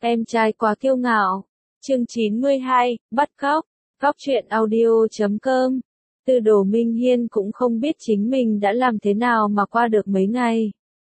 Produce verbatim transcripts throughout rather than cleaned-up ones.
Em trai quá kiêu ngạo. Chương chín mươi hai, bắt cóc. Cóc truyện audio chấm com. Tư Đồ Minh Hiên cũng không biết chính mình đã làm thế nào mà qua được mấy ngày.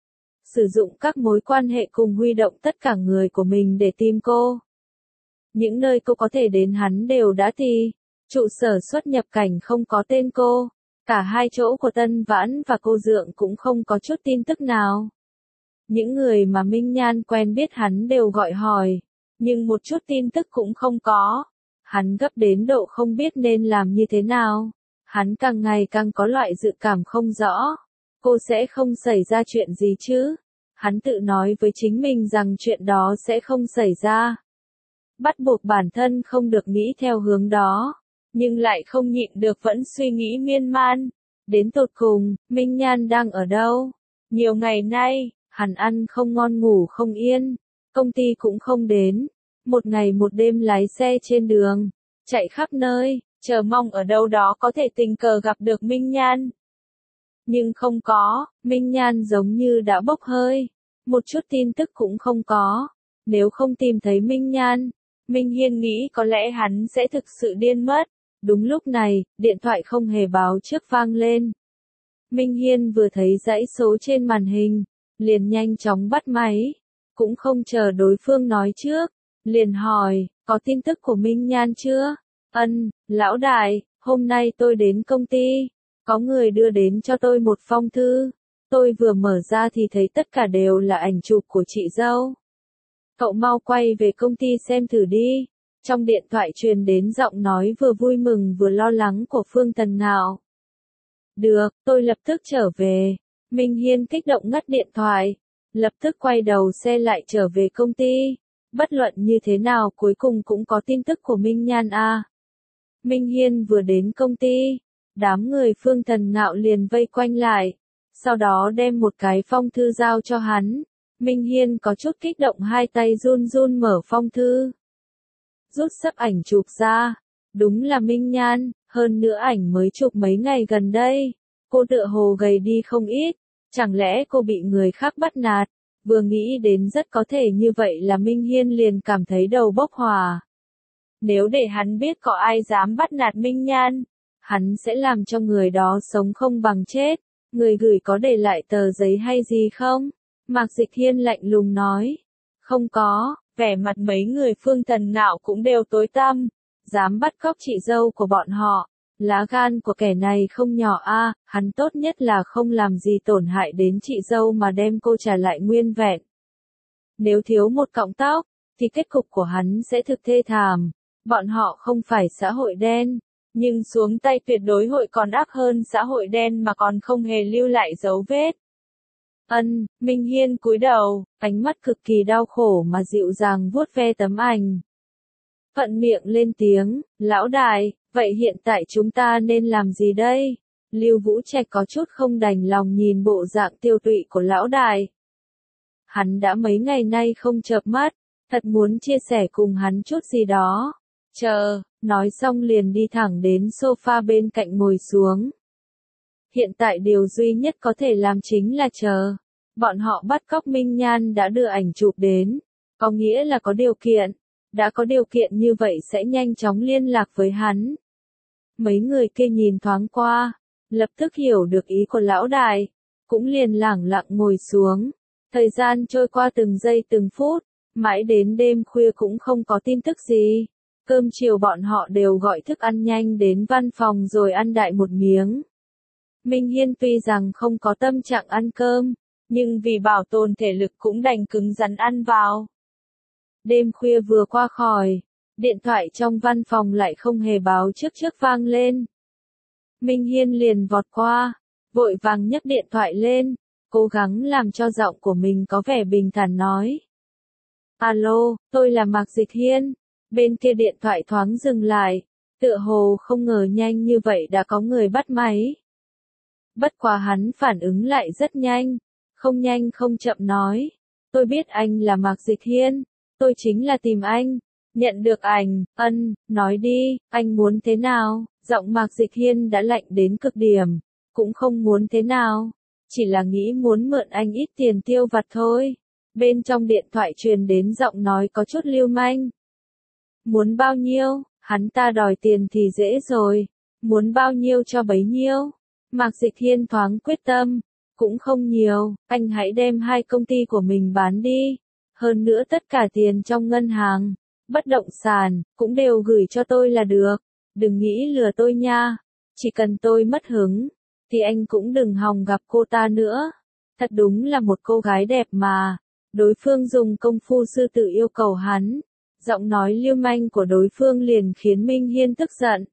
Sử dụng các mối quan hệ cùng huy động tất cả người của mình để tìm cô. Những nơi cô có thể đến hắn đều đã thì. Trụ sở xuất nhập cảnh không có tên cô. Cả hai chỗ của Tân Vãn và cô Dượng cũng không có chút tin tức nào. Những người mà Minh Nhan quen biết hắn đều gọi hỏi, nhưng một chút tin tức cũng không có. Hắn gấp đến độ không biết nên làm như thế nào. Hắn càng ngày càng có loại dự cảm không rõ. Cô sẽ không xảy ra chuyện gì chứ? Hắn tự nói với chính mình rằng chuyện đó sẽ không xảy ra. Bắt buộc bản thân không được nghĩ theo hướng đó, nhưng lại không nhịn được vẫn suy nghĩ miên man. Đến tột cùng, Minh Nhan đang ở đâu? Nhiều ngày nay, hắn ăn không ngon ngủ không yên, công ty cũng không đến. Một ngày một đêm lái xe trên đường, chạy khắp nơi, chờ mong ở đâu đó có thể tình cờ gặp được Minh Nhan. Nhưng không có, Minh Nhan giống như đã bốc hơi, một chút tin tức cũng không có. Nếu không tìm thấy Minh Nhan, Minh Hiên nghĩ có lẽ hắn sẽ thực sự điên mất. Đúng lúc này, điện thoại không hề báo trước vang lên. Minh Hiên vừa thấy dãy số trên màn hình, liền nhanh chóng bắt máy, cũng không chờ đối phương nói trước, liền hỏi, có tin tức của Minh Nhan chưa? Ân, lão đại, hôm nay tôi đến công ty, có người đưa đến cho tôi một phong thư, tôi vừa mở ra thì thấy tất cả đều là ảnh chụp của chị dâu. Cậu mau quay về công ty xem thử đi. Trong điện thoại truyền đến giọng nói vừa vui mừng vừa lo lắng của Phương Tần Ngạo. Được, tôi lập tức trở về. Minh Hiên kích động ngắt điện thoại, lập tức quay đầu xe lại trở về công ty. Bất luận như thế nào cuối cùng cũng có tin tức của Minh Nhan a. Minh Hiên vừa đến công ty, đám người Phương Tần Ngạo liền vây quanh lại, sau đó đem một cái phong thư giao cho hắn. Minh Hiên có chút kích động, hai tay run run mở phong thư. Rút sấp ảnh chụp ra, đúng là Minh Nhan, hơn nữa ảnh mới chụp mấy ngày gần đây. Cô tựa hồ gầy đi không ít, chẳng lẽ cô bị người khác bắt nạt? Vừa nghĩ đến rất có thể như vậy là Minh Hiên liền cảm thấy đầu bốc hỏa. Nếu để hắn biết có ai dám bắt nạt Minh Nhan, hắn sẽ làm cho người đó sống không bằng chết. Người gửi có để lại tờ giấy hay gì không? Mạc Dịch Hiên lạnh lùng nói. Không có. Vẻ mặt mấy người Phương Tần Ngạo cũng đều tối tăm, dám bắt cóc chị dâu của bọn họ, lá gan của kẻ này không nhỏ a, hắn tốt nhất là không làm gì tổn hại đến chị dâu mà đem cô trả lại nguyên vẹn. Nếu thiếu một cọng tóc, thì kết cục của hắn sẽ thực thê thảm. Bọn họ không phải xã hội đen, nhưng xuống tay tuyệt đối hội còn ác hơn xã hội đen mà còn không hề lưu lại dấu vết. Ân, Minh Hiên cúi đầu, ánh mắt cực kỳ đau khổ mà dịu dàng vuốt ve tấm ảnh. Phận miệng lên tiếng, lão đại, vậy hiện tại chúng ta nên làm gì đây? Lưu Vũ Trạch có chút không đành lòng nhìn bộ dạng tiêu tụy của lão đại. Hắn đã mấy ngày nay không chợp mắt, thật muốn chia sẻ cùng hắn chút gì đó. Chờ, nói xong liền đi thẳng đến sofa bên cạnh ngồi xuống. Hiện tại điều duy nhất có thể làm chính là chờ. Bọn họ bắt cóc Minh Nhan đã đưa ảnh chụp đến, có nghĩa là có điều kiện. Đã có điều kiện như vậy sẽ nhanh chóng liên lạc với hắn. Mấy người kia nhìn thoáng qua, lập tức hiểu được ý của lão đại, cũng liền lẳng lặng ngồi xuống. Thời gian trôi qua từng giây từng phút, mãi đến đêm khuya cũng không có tin tức gì. Cơm chiều bọn họ đều gọi thức ăn nhanh đến văn phòng rồi ăn đại một miếng. Minh Hiên tuy rằng không có tâm trạng ăn cơm, nhưng vì bảo tồn thể lực cũng đành cứng rắn ăn vào. Đêm khuya vừa qua khỏi, điện thoại trong văn phòng lại không hề báo trước trước vang lên. Minh Hiên liền vọt qua, vội vàng nhấc điện thoại lên, cố gắng làm cho giọng của mình có vẻ bình thản nói. Alo, tôi là Mạc Dịch Hiên. Bên kia điện thoại thoáng dừng lại, tựa hồ không ngờ nhanh như vậy đã có người bắt máy. Bất quá hắn phản ứng lại rất nhanh, không nhanh không chậm nói. Tôi biết anh là Mạc Dịch Hiên, tôi chính là tìm anh. Nhận được ảnh, ân, nói đi, anh muốn thế nào? Giọng Mạc Dịch Hiên đã lạnh đến cực điểm, cũng không muốn thế nào, chỉ là nghĩ muốn mượn anh ít tiền tiêu vặt thôi. Bên trong điện thoại truyền đến giọng nói có chút lưu manh. Muốn bao nhiêu, hắn ta đòi tiền thì dễ rồi. Muốn bao nhiêu cho bấy nhiêu. Mạc Dịch Hiên thoáng quyết tâm. Cũng không nhiều, anh hãy đem hai công ty của mình bán đi. Hơn nữa tất cả tiền trong ngân hàng, bất động sản, cũng đều gửi cho tôi là được. Đừng nghĩ lừa tôi nha. Chỉ cần tôi mất hứng, thì anh cũng đừng hòng gặp cô ta nữa. Thật đúng là một cô gái đẹp mà. Đối phương dùng công phu sư tử yêu cầu hắn. Giọng nói lưu manh của đối phương liền khiến Minh Hiên tức giận.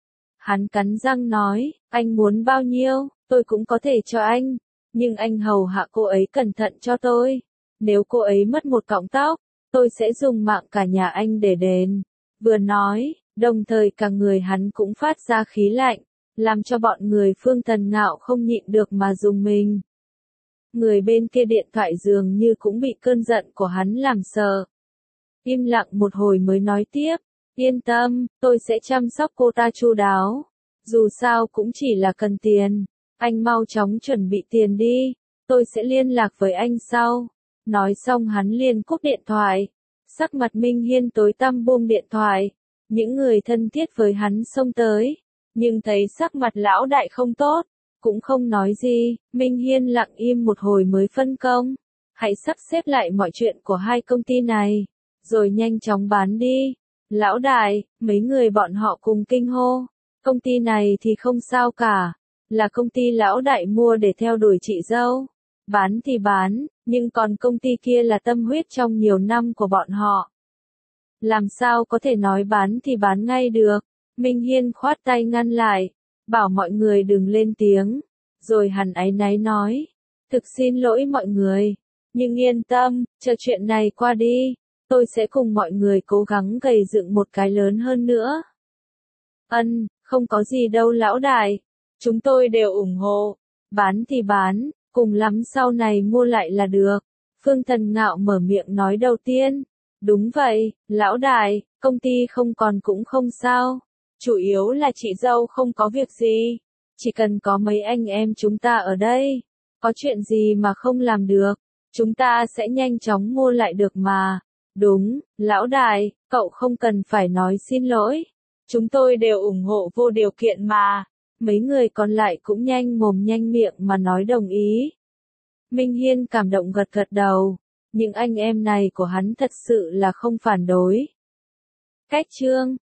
Hắn cắn răng nói, anh muốn bao nhiêu, tôi cũng có thể cho anh. Nhưng anh hầu hạ cô ấy cẩn thận cho tôi. Nếu cô ấy mất một cọng tóc, tôi sẽ dùng mạng cả nhà anh để đền. Vừa nói, đồng thời cả người hắn cũng phát ra khí lạnh, làm cho bọn người Phương Tần Ngạo không nhịn được mà dùng mình. Người bên kia điện thoại dường như cũng bị cơn giận của hắn làm sợ. Im lặng một hồi mới nói tiếp, yên tâm, tôi sẽ chăm sóc cô ta chu đáo. Dù sao cũng chỉ là cần tiền. Anh mau chóng chuẩn bị tiền đi, tôi sẽ liên lạc với anh sau. Nói xong hắn liền cúp điện thoại. Sắc mặt Minh Hiên tối tăm buông điện thoại. Những người thân thiết với hắn xông tới, nhưng thấy sắc mặt lão đại không tốt, cũng không nói gì. Minh Hiên lặng im một hồi mới phân công. Hãy sắp xếp lại mọi chuyện của hai công ty này, rồi nhanh chóng bán đi. Lão đại, mấy người bọn họ cùng kinh hô. Công ty này thì không sao cả. Là công ty lão đại mua để theo đuổi chị dâu. Bán thì bán, nhưng còn công ty kia là tâm huyết trong nhiều năm của bọn họ. Làm sao có thể nói bán thì bán ngay được. Minh Hiên khoát tay ngăn lại, bảo mọi người đừng lên tiếng. Rồi hắn áy náy nói, thực xin lỗi mọi người. Nhưng yên tâm, chờ chuyện này qua đi, tôi sẽ cùng mọi người cố gắng gầy dựng một cái lớn hơn nữa. Ân, không có gì đâu lão đại. Chúng tôi đều ủng hộ. Bán thì bán, cùng lắm sau này mua lại là được. Phương Tần Ngạo mở miệng nói đầu tiên. Đúng vậy, lão đại, công ty không còn cũng không sao. Chủ yếu là chị dâu không có việc gì. Chỉ cần có mấy anh em chúng ta ở đây. Có chuyện gì mà không làm được. Chúng ta sẽ nhanh chóng mua lại được mà. Đúng, lão đại, cậu không cần phải nói xin lỗi. Chúng tôi đều ủng hộ vô điều kiện mà. Mấy người còn lại cũng nhanh mồm nhanh miệng mà nói đồng ý. Minh Hiên cảm động gật gật đầu. Những anh em này của hắn thật sự là không phản đối. Cách chương